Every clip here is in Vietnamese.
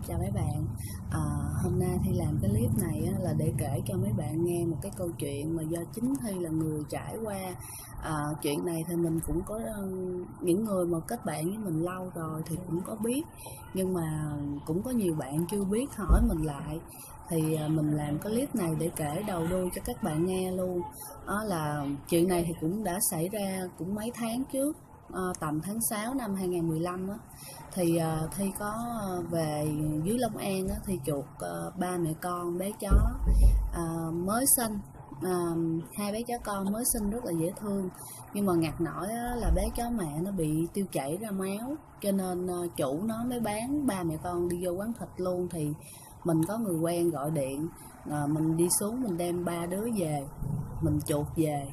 Chào mấy bạn. à, Hôm nay Thi làm cái clip này á, là để kể cho mấy bạn nghe một cái câu chuyện mà do chính Thi là người trải qua. Chuyện này thì mình cũng có những người mà kết bạn với mình lâu rồi thì cũng có biết, nhưng mà cũng có nhiều bạn chưa biết hỏi mình lại, thì mình làm cái clip này để kể đầu đuôi cho các bạn nghe luôn. Đó là chuyện này thì cũng đã xảy ra cũng mấy tháng trước, tầm tháng 6 năm 2015 á. Thì Thi có về dưới Long An á, thì chuột ba mẹ con bé chó mới sinh. Hai bé chó con mới sinh rất là dễ thương, nhưng mà ngặt nổi á, là bé chó mẹ nó bị tiêu chảy ra máu, cho nên chủ nó mới bán ba mẹ con đi vô quán thịt luôn. Thì mình có người quen gọi điện, mình đi xuống mình đem ba đứa về, mình chuột về.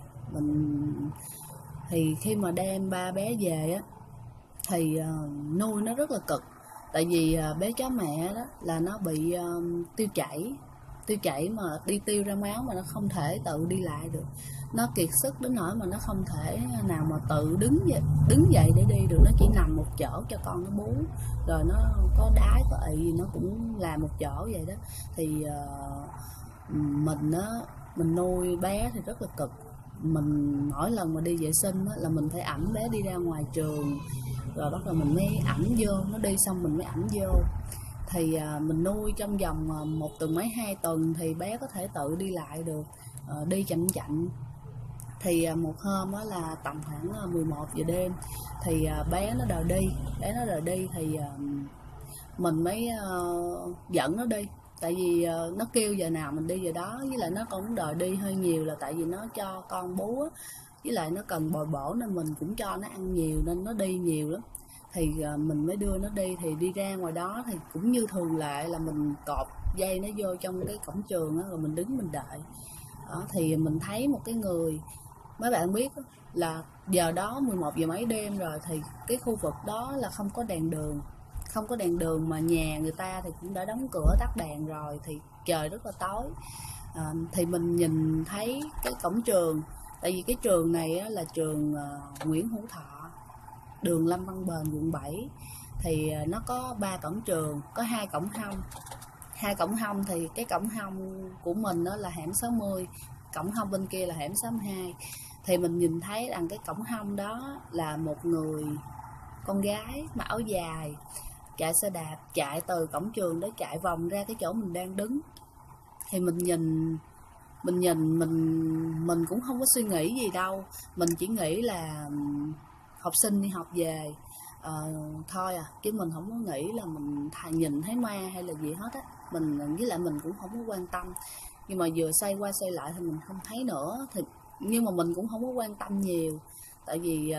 Thì khi mà đem ba bé về á thì nuôi nó rất là cực, tại vì bé chó mẹ đó là nó bị tiêu chảy mà đi tiêu ra máu, mà nó không thể tự đi lại được, nó kiệt sức đến nỗi mà nó không thể nào mà tự đứng dậy để đi được, nó chỉ nằm một chỗ cho con nó bú, rồi nó có đái có ị gì nó cũng làm một chỗ vậy đó. Thì mình nuôi bé thì rất là cực. Mình mỗi lần mà đi vệ sinh á, là mình phải ẵm bé đi ra ngoài trường, rồi bắt đầu mình mới ẵm vô, nó đi xong mình mới ẵm vô. Thì mình nuôi trong vòng 1 tuần mấy 2 tuần thì bé có thể tự đi lại được, đi chậm chậm. Thì một hôm đó là tầm khoảng 11 giờ đêm, thì bé nó đòi đi thì mình mới dẫn nó đi, tại vì nó kêu giờ nào mình đi giờ đó, với lại nó cũng đòi đi hơi nhiều là tại vì nó cho con bú á, với lại nó cần bồi bổ nên mình cũng cho nó ăn nhiều nên nó đi nhiều lắm. Thì mình mới đưa nó đi, thì đi ra ngoài đó thì cũng như thường lệ là mình cột dây nó vô trong cái cổng trường á, rồi mình đứng mình đợi đó. Thì mình thấy một cái người, mấy bạn biết là giờ đó 11 giờ mấy đêm rồi, thì cái khu vực đó là không có đèn đường, mà nhà người ta thì cũng đã đóng cửa tắt đèn rồi, thì trời rất là tối. Thì mình nhìn thấy cái cổng trường, tại vì cái trường này á, là trường Nguyễn Hữu Thọ, đường Lâm Văn Bền, quận 7. Thì nó có 3 cổng trường, có 2 cổng hông. Thì cái cổng hông của mình đó là hẻm 60, cổng hông bên kia là hẻm 62. Thì mình nhìn thấy đằng cái cổng hông đó là một người con gái mặc áo dài, chạy xe đạp, chạy từ cổng trường để chạy vòng ra cái chỗ mình đang đứng. Thì mình cũng không có suy nghĩ gì đâu, mình chỉ nghĩ là học sinh đi học về thôi à, chứ mình không có nghĩ là mình nhìn thấy ma hay là gì hết á. Với lại mình cũng không có quan tâm, nhưng mà vừa xoay qua xoay lại thì mình không thấy nữa. Nhưng mà mình cũng không có quan tâm nhiều, tại vì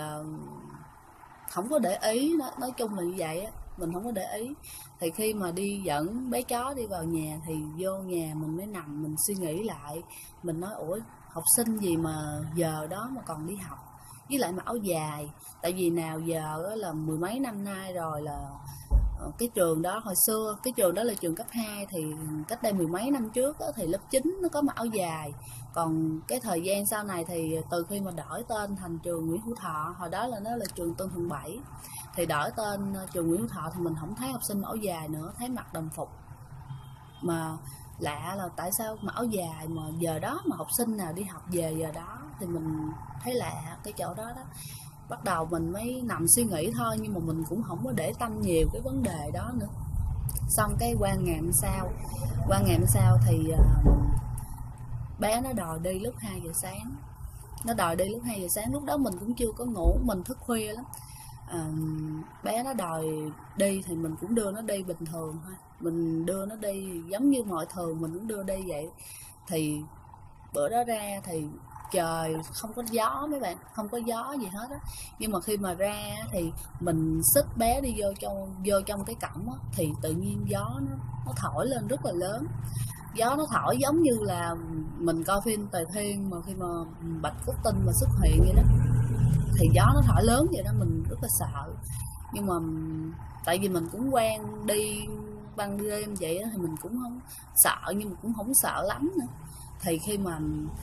không có để ý. Nói chung là như vậy á, mình không có để ý. Thì khi mà đi dẫn bé chó đi vào nhà, thì vô nhà mình mới nằm mình suy nghĩ lại. Mình nói ủa, học sinh gì mà giờ đó mà còn đi học, với lại mặc áo dài. Tại vì nào giờ là mười mấy năm nay rồi, là cái trường đó hồi xưa, cái trường đó là trường cấp 2, thì cách đây mười mấy năm trước đó, thì lớp 9 nó có mặc áo dài. Còn cái thời gian sau này thì từ khi mà đổi tên thành trường Nguyễn Hữu Thọ, hồi đó là nó là trường Tân Thuận 7, thì đổi tên trường Nguyễn Hữu Thọ thì mình không thấy học sinh mặc áo dài nữa, thấy mặc đồng phục. Mà lạ là tại sao mặc áo dài mà giờ đó mà học sinh nào đi học về giờ đó, thì mình thấy lạ cái chỗ đó đó. Bắt đầu mình mới nằm suy nghĩ thôi, nhưng mà mình cũng không có để tâm nhiều cái vấn đề đó nữa. Xong cái qua ngày hôm sau thì bé nó đòi đi lúc 2 giờ sáng. Lúc đó mình cũng chưa có ngủ, mình thức khuya lắm. Bé nó đòi đi thì mình cũng đưa nó đi bình thường thôi, mình đưa nó đi giống như mọi thường, mình cũng đưa đi vậy. Thì bữa đó ra thì trời không có gió mấy bạn, không có gió gì hết á. Nhưng mà khi mà ra thì mình xích bé đi vô trong cái cổng á, thì tự nhiên gió nó thổi lên rất là lớn. Gió nó thổi giống như là mình coi phim Tề Thiên mà khi mà Bạch Cốt Tinh mà xuất hiện vậy đó, thì gió nó thổi lớn vậy đó, mình rất là sợ. Nhưng mà tại vì mình cũng quen đi ban đêm vậy đó, thì mình cũng không sợ, nhưng mà cũng không sợ lắm nữa. Thì khi mà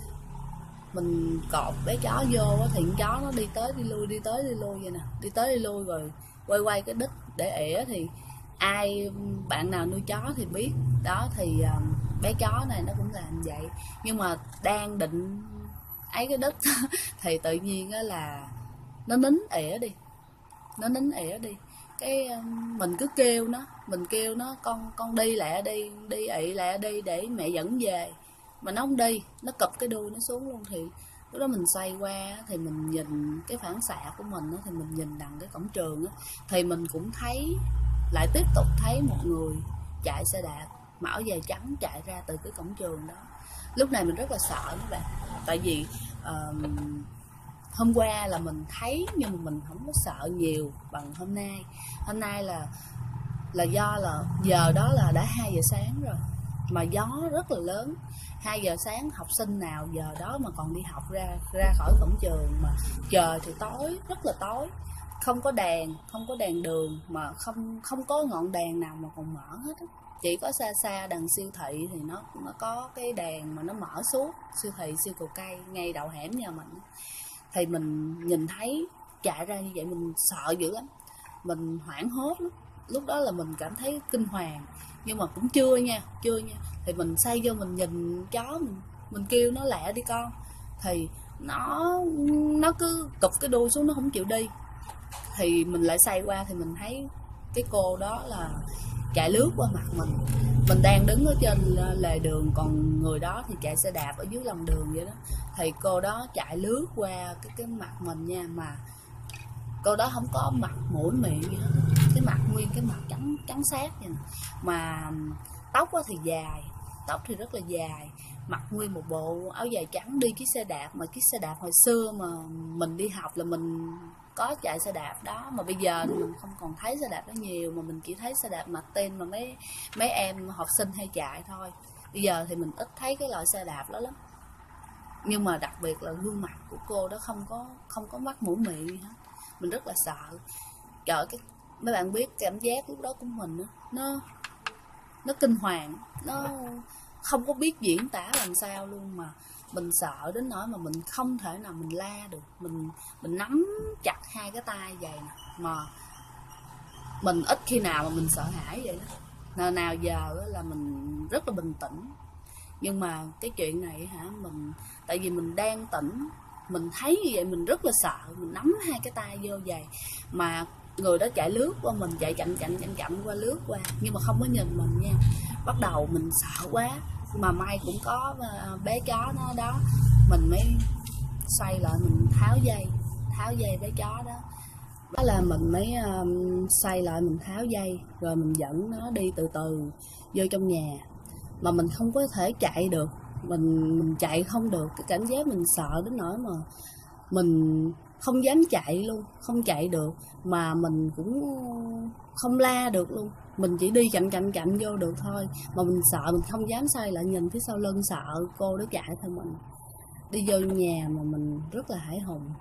mình cột bé chó vô thì con chó nó đi tới đi lui vậy nè, đi tới đi lui rồi quay cái đít để ỉa. Thì ai bạn nào nuôi chó thì biết đó. Thì bé chó này nó cũng làm vậy, nhưng mà đang định ấy cái đít thì tự nhiên á là nó nín ỉa đi, nó nín ỉa đi. Cái mình cứ kêu nó con đi lẹ đi, đi ị lẹ đi để mẹ dẫn về, mà nó không đi, nó cụp cái đuôi nó xuống luôn. Thì lúc đó mình xoay qua thì mình nhìn cái phản xạ của mình thì mình nhìn đằng cái cổng trường á, thì mình cũng thấy, lại tiếp tục thấy một người chạy xe đạp mặc áo dài trắng chạy ra từ cái cổng trường đó. Lúc này mình rất là sợ các bạn, tại vì hôm qua là mình thấy nhưng mà mình không có sợ nhiều bằng hôm nay. Hôm nay là do là giờ đó là đã 2 giờ sáng rồi, mà gió rất là lớn. 2 giờ sáng học sinh nào giờ đó mà còn đi học ra khỏi cổng trường, mà trời thì tối, rất là tối, không có đèn đường, mà không có ngọn đèn nào mà còn mở hết á. Chỉ có xa xa đằng siêu thị thì nó có cái đèn mà nó mở suốt, siêu thị siêu cầu cây ngay đầu hẻm nhà mình. Thì mình nhìn thấy chạy ra như vậy mình sợ dữ lắm, mình hoảng hốt lắm. Lúc đó là mình cảm thấy kinh hoàng, nhưng mà cũng chưa nha. Thì mình xoay vô mình nhìn chó, mình kêu nó lẹ đi con, thì nó cứ cụp cái đuôi xuống, nó không chịu đi. Thì mình lại xoay qua thì mình thấy cái cô đó là chạy lướt qua mặt mình. Mình đang đứng ở trên lề đường, còn người đó thì chạy xe đạp ở dưới lòng đường vậy đó. Thì cô đó chạy lướt qua cái mặt mình nha, mà cô đó không có mặt mũi miệng gì hết, cái mặt nguyên cái mặt trắng xác vậy nè. Mà tóc thì dài, tóc thì rất là dài, mặc nguyên một bộ áo dài trắng, đi chiếc xe đạp, mà chiếc xe đạp hồi xưa mà mình đi học là mình có chạy xe đạp đó. Mà bây giờ thì mình không còn thấy xe đạp đó nhiều, mà mình chỉ thấy xe đạp Martin mà mấy em học sinh hay chạy thôi. Bây giờ thì mình ít thấy cái loại xe đạp đó lắm. Nhưng mà đặc biệt là gương mặt của cô đó không có mắt mũi miệng gì hết. Mình rất là sợ. Trời, mấy bạn biết cảm giác lúc đó của mình đó, nó kinh hoàng, nó không có biết diễn tả làm sao luôn. Mà mình sợ đến nỗi mà mình không thể nào mình la được. Mình nắm chặt hai cái tay vậy nè, mà mình ít khi nào mà mình sợ hãi vậy đó. Nào giờ là mình rất là bình tĩnh. Nhưng mà cái chuyện này hả, tại vì mình đang tỉnh, mình thấy như vậy mình rất là sợ, mình nắm hai cái tay vô vậy. Mà người đó chạy lướt qua mình, chạy chậm qua, lướt qua, nhưng mà không có nhìn mình nha. Bắt đầu mình sợ quá, mà may cũng có bé chó nó đó, mình mới xoay lại mình tháo dây bé chó đó. Đó là mình mới xoay lại mình tháo dây, rồi mình dẫn nó đi từ từ vô trong nhà. Mà mình không có thể chạy được, mình chạy không được. Cái cảm giác mình sợ đến nỗi mà mình không dám chạy luôn, không chạy được, mà mình cũng không la được luôn. Mình chỉ đi chậm vô được thôi. Mà mình sợ, mình không dám xoay lại nhìn phía sau lưng, sợ cô đó chạy theo mình. Đi vô nhà mà mình rất là hãi hùng.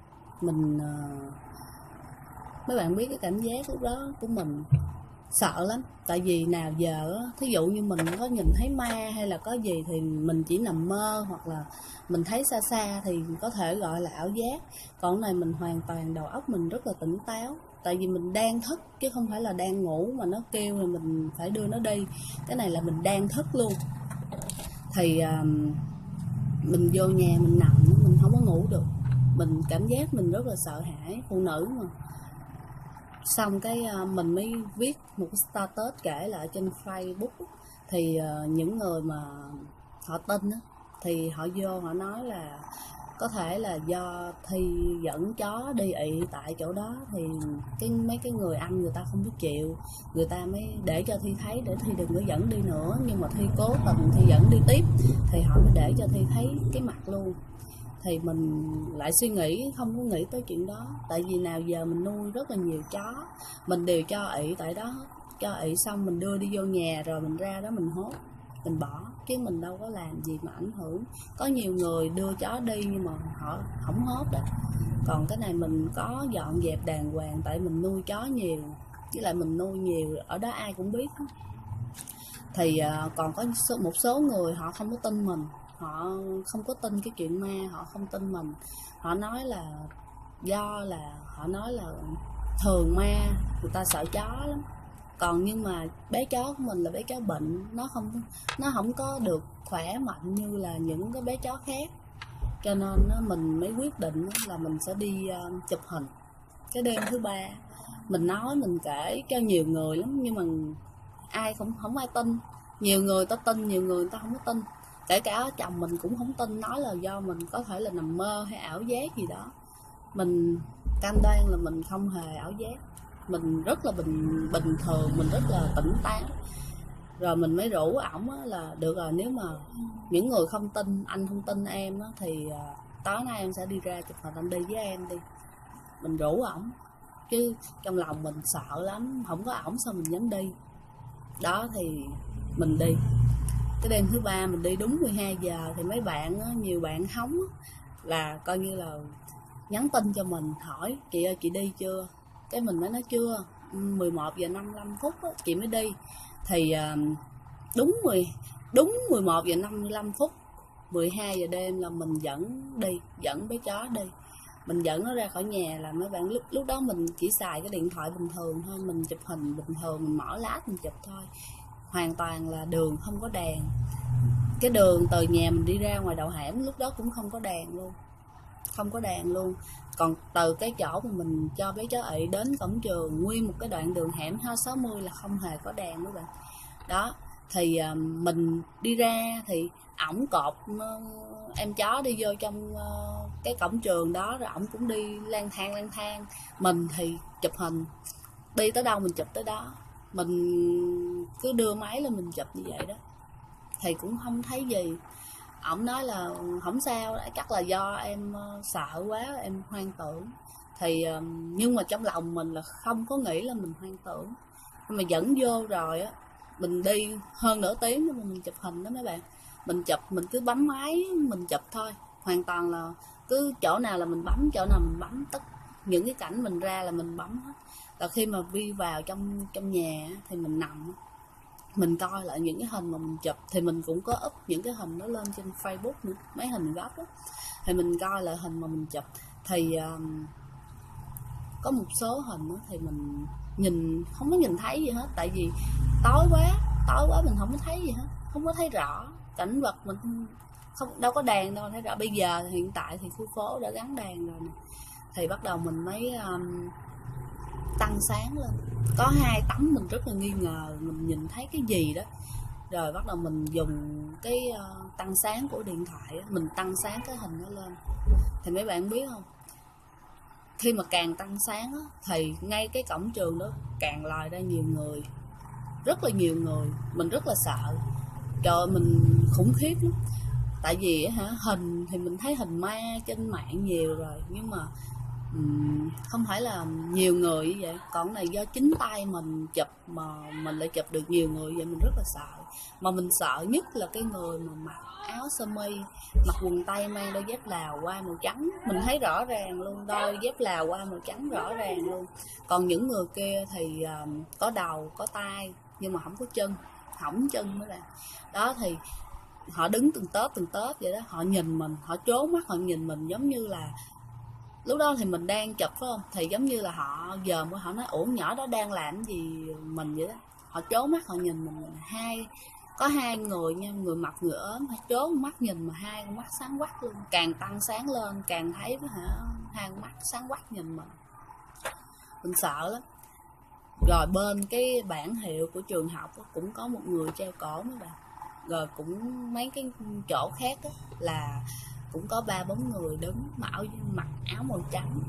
Mấy bạn biết cái cảm giác lúc đó của mình sợ lắm. Tại vì nào giờ thí dụ như mình có nhìn thấy ma hay là có gì thì mình chỉ nằm mơ, hoặc là mình thấy xa xa thì có thể gọi là ảo giác. Còn này mình hoàn toàn đầu óc mình rất là tỉnh táo, tại vì mình đang thức chứ không phải là đang ngủ. Mà nó kêu thì mình phải đưa nó đi, cái này là mình đang thức luôn. Thì mình vô nhà mình nằm, mình không có ngủ được. Mình cảm giác mình rất là sợ hãi, phụ nữ mà. Xong cái mình mới viết một cái status kể lại trên Facebook. Thì những người mà họ tin á, thì họ vô họ nói là có thể là do Thi dẫn chó đi ị tại chỗ đó, thì mấy cái người anh người ta không biết chịu, người ta mới để cho Thi thấy để Thi đừng có dẫn đi nữa. Nhưng mà Thi cố tình Thi dẫn đi tiếp, thì họ mới để cho Thi thấy cái mặt luôn. Thì mình lại suy nghĩ, không có nghĩ tới chuyện đó. Tại vì nào giờ mình nuôi rất là nhiều chó, mình đều cho ị tại đó. Cho ị xong mình đưa đi vô nhà, rồi mình ra đó mình hốt, mình bỏ, chứ mình đâu có làm gì mà ảnh hưởng. Có nhiều người đưa chó đi nhưng mà họ không hốt đó. Còn cái này mình có dọn dẹp đàng hoàng, tại mình nuôi chó nhiều, với lại mình nuôi nhiều ở đó ai cũng biết đó. Thì còn có một số người họ không có tin mình, họ không có tin cái chuyện ma, họ không tin mình. Họ nói là do là họ nói là thường ma người ta sợ chó lắm, Còn nhưng mà bé chó của mình là bé chó bệnh, nó không có được khỏe mạnh như là những cái bé chó khác, cho nên mình mới quyết định là mình sẽ đi chụp hình. Cái đêm thứ ba mình nói, mình kể cho nhiều người lắm, nhưng mà ai cũng không ai tin. Nhiều người ta tin, nhiều người ta không có tin. Kể cả chồng mình cũng không tin, nói là do mình có thể là nằm mơ hay ảo giác gì đó. Mình cam đoan là mình không hề ảo giác, mình rất là bình thường, mình rất là tỉnh táo. Rồi mình mới rủ ổng là được rồi, nếu mà những người không tin, anh không tin em thì tối nay em sẽ đi ra chụp hình, anh đi với em đi. Mình rủ ổng, chứ trong lòng mình sợ lắm, không có ổng sao mình dám đi. Đó thì mình đi. Cái đêm thứ ba mình đi đúng 12 giờ thì mấy bạn, nhiều bạn hóng là coi như là nhắn tin cho mình hỏi chị ơi chị đi chưa. Cái mình mới nói chưa, 11 giờ 55 phút chị mới đi. Thì đúng 11 giờ 55 phút, 12 giờ đêm là mình dẫn bé chó đi. Mình dẫn nó ra khỏi nhà là mấy bạn, lúc đó mình chỉ xài cái điện thoại bình thường thôi, mình chụp hình bình thường, mình mở lát mình chụp thôi. Hoàn toàn là đường không có đèn. Cái đường từ nhà mình đi ra ngoài đầu hẻm lúc đó cũng không có đèn luôn. Không có đèn luôn. Còn từ cái chỗ mà mình cho bé chó ị đến cổng trường, nguyên một cái đoạn đường hẻm 260 là không hề có đèn nữa bạn. Đó, thì mình đi ra thì ổng cột em chó đi vô trong cái cổng trường đó, rồi ổng cũng đi lang thang. Mình thì chụp hình, đi tới đâu mình chụp tới đó, mình cứ đưa máy lên mình chụp như vậy đó. Thì cũng không thấy gì. Ổng nói là không sao, chắc là do em sợ quá, em hoang tưởng. Thì nhưng mà trong lòng mình là không có nghĩ là mình hoang tưởng. Nhưng mà dẫn vô rồi á, mình đi hơn nửa tiếng mà mình chụp hình đó mấy bạn. Mình chụp, mình cứ bấm máy mình chụp thôi. Hoàn toàn là cứ chỗ nào là mình bấm, chỗ nào mình bấm, tất những cái cảnh mình ra là mình bấm hết. Là khi mà đi vào trong nhà thì mình nằm, mình coi lại những cái hình mà mình chụp. Thì mình cũng có up những cái hình đó lên trên Facebook nữa, mấy hình gốc á. Thì mình coi lại hình mà mình chụp. Thì có một số hình đó thì mình không có nhìn thấy gì hết. Tại vì tối quá mình không có thấy gì hết, không có thấy rõ cảnh vật, mình không đâu có đèn đâu thấy rõ. Bây giờ hiện tại thì khu phố đã gắn đèn rồi nè. Thì bắt đầu mình mới tăng sáng lên. Có 2 tấm mình rất là nghi ngờ, mình nhìn thấy cái gì đó. Rồi bắt đầu mình dùng cái tăng sáng của điện thoại, mình tăng sáng cái hình nó lên. Thì mấy bạn biết không, khi mà càng tăng sáng thì ngay cái cổng trường đó càng lòi ra nhiều người, rất là nhiều người. Mình rất là sợ, trời, mình khủng khiếp lắm. Tại vì hình thì mình thấy hình ma trên mạng nhiều rồi, nhưng mà không phải là nhiều người như vậy. Còn này do chính tay mình chụp mà mình lại chụp được nhiều người vậy, mình rất là sợ. Mà mình sợ nhất là cái người mà mặc áo sơ mi, mặc quần tây, mang đôi dép Lào qua màu trắng, mình thấy rõ ràng luôn, đôi dép Lào qua màu trắng rõ ràng luôn. Còn những người kia thì có đầu có tay nhưng mà không có chân, hỏng chân nữa. Đó thì họ đứng từng tớp vậy đó, họ nhìn mình, họ trốn mắt, họ nhìn mình giống như là lúc đó thì mình đang chụp phải không, thì giống như là họ dòm qua, họ nói ủa nhỏ đó đang làm gì mình vậy đó. Họ trốn mắt họ nhìn mình. Có 2 người nha, người mập người ốm, họ trốn mắt nhìn mà 2 con mắt sáng quắc luôn. Càng tăng sáng lên càng thấy 2 con mắt sáng quắc nhìn mình sợ lắm. Rồi bên cái bảng hiệu của trường học cũng có một người treo cổ mấy bạn. Rồi cũng mấy cái chỗ khác là cũng có 3-4 người đứng mặc áo màu trắng.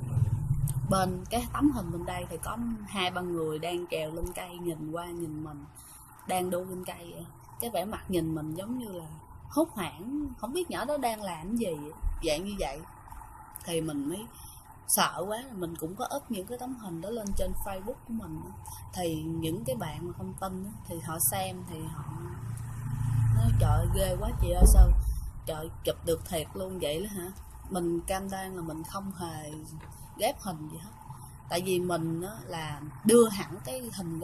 Bên cái tấm hình bên đây thì có 2-3 người đang trèo lên cây, nhìn qua nhìn mình, đang đu lên cây vậy. Cái vẻ mặt nhìn mình giống như là hốt hoảng, không biết nhỏ đó đang làm gì, dạng như vậy. Thì mình mới sợ quá, mình cũng có up những cái tấm hình đó lên trên Facebook của mình. Thì những cái bạn mà không tin thì họ xem thì họ nói trời ghê quá chị ơi, sao trời chụp được thiệt luôn vậy đó hả. Mình cam đoan là mình không hề ghép hình gì hết. Tại vì mình là đưa hẳn cái hình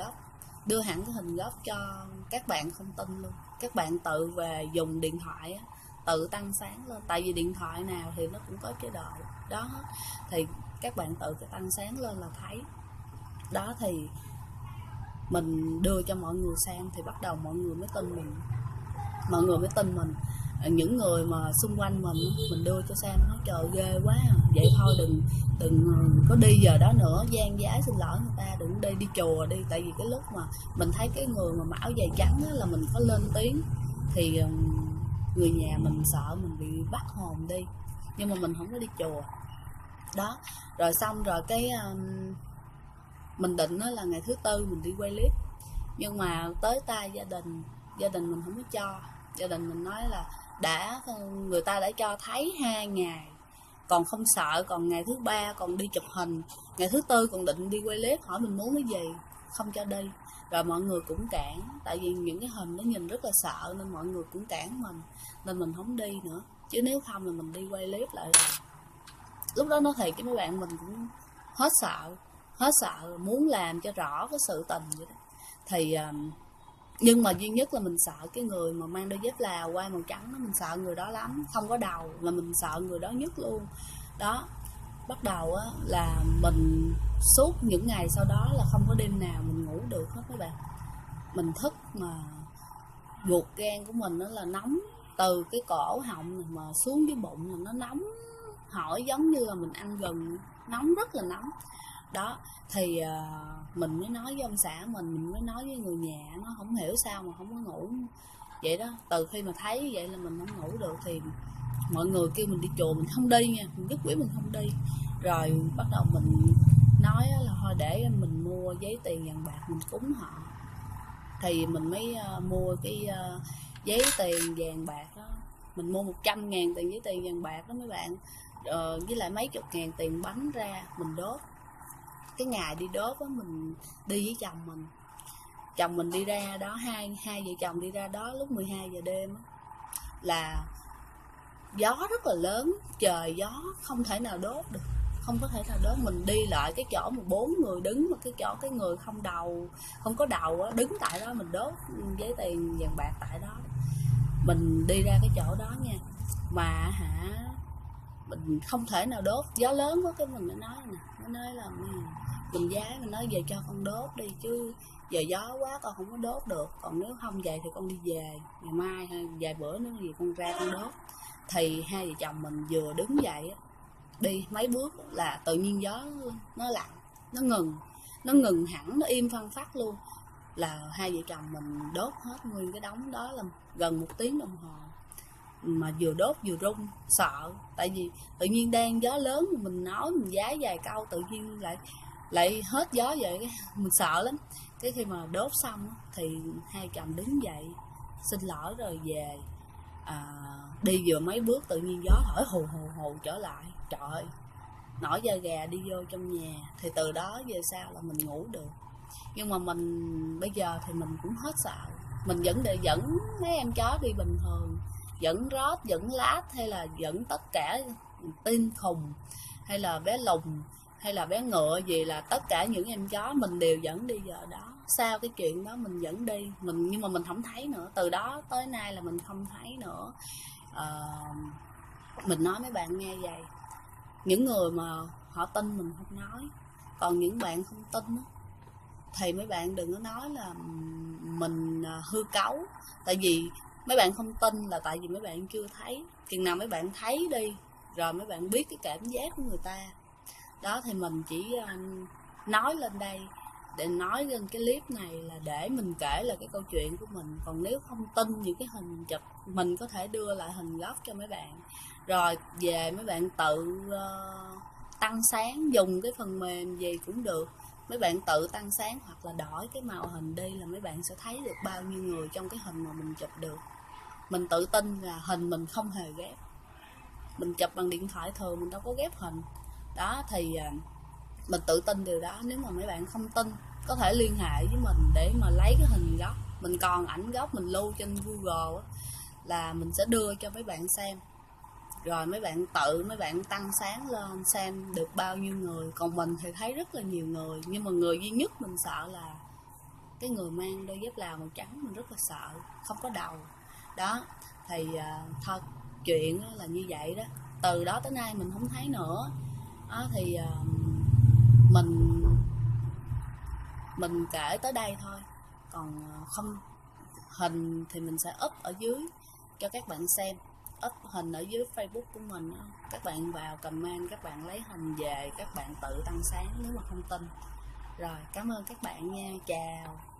gốc cho các bạn không tin luôn. Các bạn tự về dùng điện thoại tự tăng sáng lên. Tại vì điện thoại nào thì nó cũng có chế độ đó hết. Thì các bạn tự cái tăng sáng lên là thấy. Đó thì mình đưa cho mọi người xem thì bắt đầu mọi người mới tin mình, mọi người mới tin mình. Những người mà xung quanh mình đưa cho xem nói trời ghê quá à. Vậy thôi đừng có đi giờ đó nữa, gian giá xin lỗi người ta, đừng đi chùa đi. Tại vì cái lúc mà mình thấy cái người mà mặc áo dài trắng á, là mình có lên tiếng thì người nhà mình sợ mình bị bắt hồn đi, nhưng mà mình không có đi chùa đó. Rồi xong rồi cái mình định là ngày thứ tư mình đi quay clip, nhưng mà tới tay gia đình mình không có cho. Gia đình mình nói là người ta đã cho thấy 2 ngày còn không sợ, còn ngày thứ ba còn đi chụp hình, ngày thứ tư còn định đi quay clip, hỏi mình muốn cái gì, không cho đi. Rồi mọi người cũng cản, tại vì những cái hình nó nhìn rất là sợ nên mọi người cũng cản mình, nên mình không đi nữa. Chứ nếu không thì mình đi quay clip lại rồi. Lúc đó nói thiệt với mấy bạn, mình cũng hết sợ muốn làm cho rõ cái sự tình vậy đó. Thì nhưng mà duy nhất là mình sợ cái người mà mang đôi dép Lào quai màu trắng đó, mình sợ người đó lắm, không có đầu là mình sợ người đó nhất luôn đó. Bắt đầu á là mình suốt những ngày sau đó là không có đêm nào mình ngủ được hết các bạn. Mình thức mà ruột gan của mình nó là nóng từ cái cổ họng mà xuống dưới bụng là nó nóng, hỏi giống như là mình ăn gừng, nóng rất là nóng đó. Thì mình mới nói với ông xã mình mới nói với người nhà, nó không hiểu sao mà không có ngủ vậy đó. Từ khi mà thấy vậy là mình không ngủ được thì mọi người kêu mình đi chùa, mình không đi nha, mình nhất quyết mình không đi. Rồi bắt đầu mình nói là thôi để mình mua giấy tiền vàng bạc mình cúng họ. Thì mình mới mua cái giấy tiền vàng bạc đó, mình mua 100.000 tiền giấy tiền vàng bạc đó mấy bạn, với lại mấy chục ngàn tiền bánh ra mình đốt. Cái ngày đi đốt á, mình đi với chồng mình đi ra đó, hai vợ chồng đi ra đó lúc 12 giờ đêm á, là gió rất là lớn, trời gió không thể nào đốt được, không có thể nào đốt. Mình đi lại cái chỗ mà 4 người đứng, mà cái chỗ cái người không có đầu á, đứng tại đó mình đốt giấy tiền vàng bạc tại đó. Mình đi ra cái chỗ đó nha, mà mình không thể nào đốt, gió lớn quá. Cái mình nói nè, nó nói là mình giá, mình nói về cho con đốt đi, chứ giờ gió quá con không có đốt được, còn nếu không vậy thì con đi về, ngày mai hay vài bữa nữa gì con ra con đốt. Thì hai vợ chồng mình vừa đứng dậy đi mấy bước là tự nhiên gió nó lặng, nó ngừng hẳn, nó im phăng phắc luôn. Là hai vợ chồng mình đốt hết nguyên cái đống đó là gần 1 tiếng đồng hồ, mà vừa đốt vừa run sợ. Tại vì tự nhiên đang gió lớn, mình nói mình giá vài câu tự nhiên lại hết gió vậy, mình sợ lắm. Cái khi mà đốt xong thì hai chồng đứng dậy xin lỗi rồi về. Đi vừa mấy bước tự nhiên gió thổi hù trở lại, trời ơi nổi da gà đi vô trong nhà. Thì từ đó về sau là mình ngủ được. Nhưng mà mình bây giờ thì mình cũng hết sợ, mình vẫn dẫn mấy em chó đi bình thường, dẫn Rót, dẫn Lát, hay là dẫn tất cả Tin Khùng, hay là bé Lùng, hay là bé Ngựa gì, là tất cả những em chó mình đều dẫn đi giờ đó. Sau cái chuyện đó mình dẫn đi, nhưng mà mình không thấy nữa, từ đó tới nay là mình không thấy nữa. Mình nói mấy bạn nghe vậy, những người mà họ tin mình không nói, còn những bạn không tin thì mấy bạn đừng có nói là mình hư cấu. Tại vì mấy bạn không tin là tại vì mấy bạn chưa thấy. Chừng nào mấy bạn thấy đi rồi mấy bạn biết cái cảm giác của người ta đó. Thì mình chỉ nói lên đây để nói lên cái clip này là để mình kể là cái câu chuyện của mình. Còn nếu không tin những cái hình chụp, mình có thể đưa lại hình gốc cho mấy bạn, rồi về mấy bạn tự tăng sáng, dùng cái phần mềm gì cũng được, mấy bạn tự tăng sáng hoặc là đổi cái màu hình đi, là mấy bạn sẽ thấy được bao nhiêu người trong cái hình mà mình chụp được. Mình tự tin là hình mình không hề ghép, mình chụp bằng điện thoại thường, mình đâu có ghép hình đó. Thì mình tự tin điều đó. Nếu mà mấy bạn không tin có thể liên hệ với mình để mà lấy cái hình gốc. Mình còn ảnh gốc mình lưu trên Google là mình sẽ đưa cho mấy bạn xem, rồi mấy bạn tăng sáng lên xem được bao nhiêu người. Còn mình thì thấy rất là nhiều người, nhưng mà người duy nhất mình sợ là cái người mang đôi dép Lào màu trắng, mình rất là sợ, không có đầu đó. Thì thôi chuyện là như vậy đó. Từ đó tới nay mình không thấy nữa đó. Thì mình Mình kể tới đây thôi, còn không hình thì mình sẽ up ở dưới cho các bạn xem, up hình ở dưới Facebook của mình á. Các bạn vào comment, các bạn lấy hình về, các bạn tự tăng sáng nếu mà không tin. Rồi, cảm ơn các bạn nha, chào.